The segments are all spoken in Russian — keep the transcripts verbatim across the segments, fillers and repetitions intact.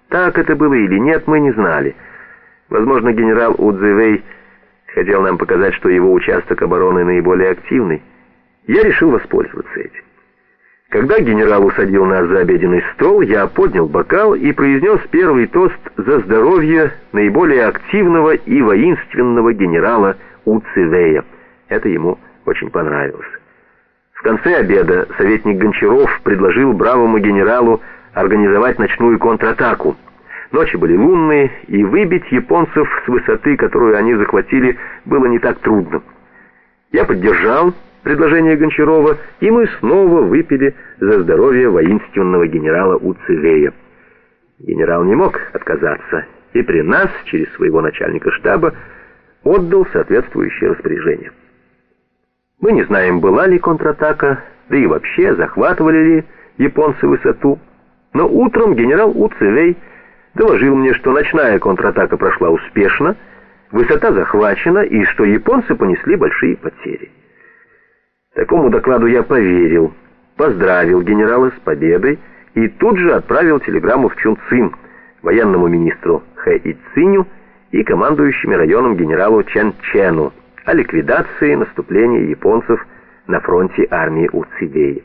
Так это было или нет, мы не знали. Возможно, генерал Удзивей хотел нам показать, что его участок обороны наиболее активный. Я решил воспользоваться этим. Когда генерал усадил нас за обеденный стол, я поднял бокал и произнес первый тост за здоровье наиболее активного и воинственного генерала Удзивея. Это ему очень понравилось. В конце обеда советник Гончаров предложил бравому генералу организовать ночную контратаку. Ночи были лунные, и выбить японцев с высоты, которую они захватили, было не так трудно. Я поддержал предложение Гончарова, и мы снова выпили за здоровье воинственного генерала Удзивея. Генерал не мог отказаться, и при нас, через своего начальника штаба, отдал соответствующее распоряжение. Мы не знаем, была ли контратака, да и вообще захватывали ли японцы высоту, но утром генерал Удзивей доложил мне, что ночная контратака прошла успешно, высота захвачена и что японцы понесли большие потери. Такому докладу я поверил, поздравил генерала с победой и тут же отправил телеграмму в Чунцин, военному министру Хэ Ициню и командующему районом генералу Чен Чену о ликвидации наступления японцев на фронте армии Удзивея.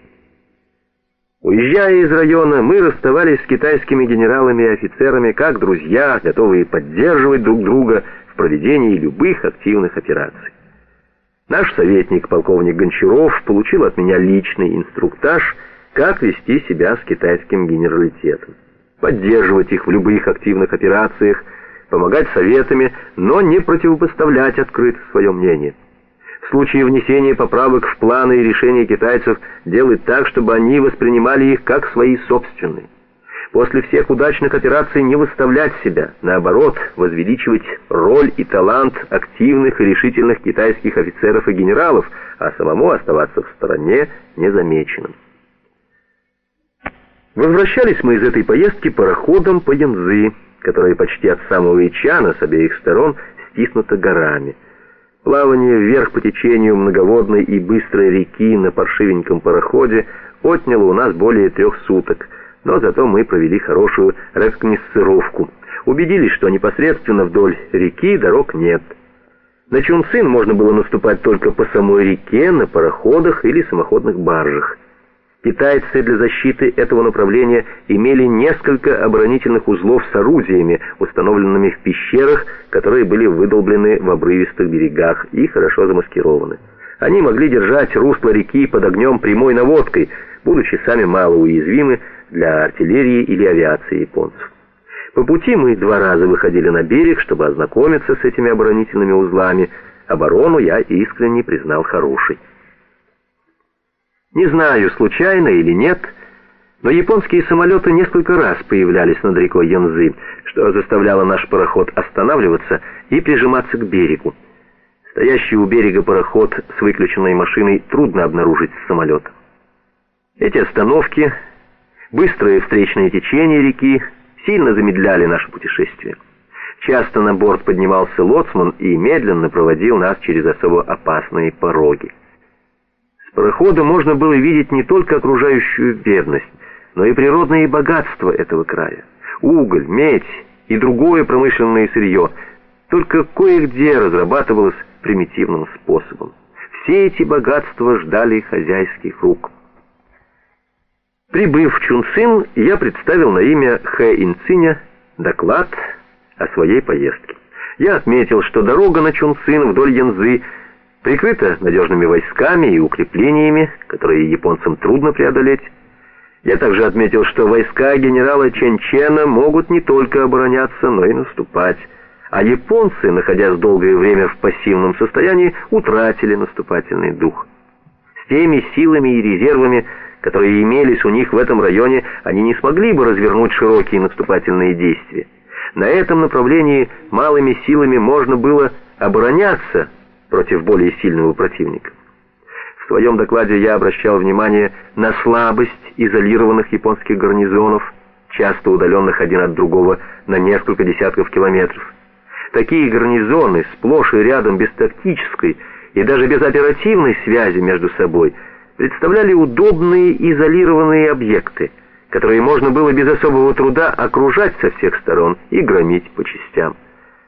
Уезжая из района, мы расставались с китайскими генералами и офицерами как друзья, готовые поддерживать друг друга в проведении любых активных операций. Наш советник, полковник Гончаров, получил от меня личный инструктаж, как вести себя с китайским генералитетом, поддерживать их в любых активных операциях, помогать советами, но не противопоставлять открыто свое мнение. В случае внесения поправок в планы и решения китайцев делать так, чтобы они воспринимали их как свои собственные. После всех удачных операций не выставлять себя, наоборот, возвеличивать роль и талант активных и решительных китайских офицеров и генералов, а самому оставаться в стороне незамеченным. Возвращались мы из этой поездки пароходом по Янцзы, которая почти от самого Ичана с обеих сторон стиснута горами. Плавание вверх по течению многоводной и быстрой реки на паршивеньком пароходе отняло у нас более трех суток, но зато мы провели хорошую рекогносцировку. Убедились, что непосредственно вдоль реки дорог нет. На Чунцин можно было наступать только по самой реке, на пароходах или самоходных баржах. Китайцы для защиты этого направления имели несколько оборонительных узлов с орудиями, установленными в пещерах, которые были выдолблены в обрывистых берегах и хорошо замаскированы. Они могли держать русло реки под огнем прямой наводкой, будучи сами мало уязвимы для артиллерии или авиации японцев. По пути мы два раза выходили на берег, чтобы ознакомиться с этими оборонительными узлами. Оборону я искренне признал хорошей. Не знаю, случайно или нет, но японские самолеты несколько раз появлялись над рекой Янцзы, что заставляло наш пароход останавливаться и прижиматься к берегу. Стоящий у берега пароход с выключенной машиной трудно обнаружить с самолета. Эти остановки, быстрое встречное течение реки сильно замедляли наше путешествие. Часто на борт поднимался лоцман и медленно проводил нас через особо опасные пороги. С парохода можно было видеть не только окружающую бедность, но и природные богатства этого края. Уголь, медь и другое промышленное сырье только кое-где разрабатывалось примитивным способом. Все эти богатства ждали хозяйских рук. Прибыв в Чунцин, я представил на имя Хэ Инциня доклад о своей поездке. Я отметил, что дорога на Чунцин вдоль Янцзы прикрыта надежными войсками и укреплениями, которые японцам трудно преодолеть. Я также отметил, что войска генерала Чен Чена могут не только обороняться, но и наступать, а японцы, находясь долгое время в пассивном состоянии, утратили наступательный дух. С теми силами и резервами, которые имелись у них в этом районе, они не смогли бы развернуть широкие наступательные действия. На этом направлении малыми силами можно было обороняться против более сильного противника. В своем докладе я обращал внимание на слабость изолированных японских гарнизонов, часто удаленных один от другого на несколько десятков километров. Такие гарнизоны, сплошь и рядом без тактической и даже без оперативной связи между собой, представляли удобные изолированные объекты, которые можно было без особого труда окружать со всех сторон и громить по частям.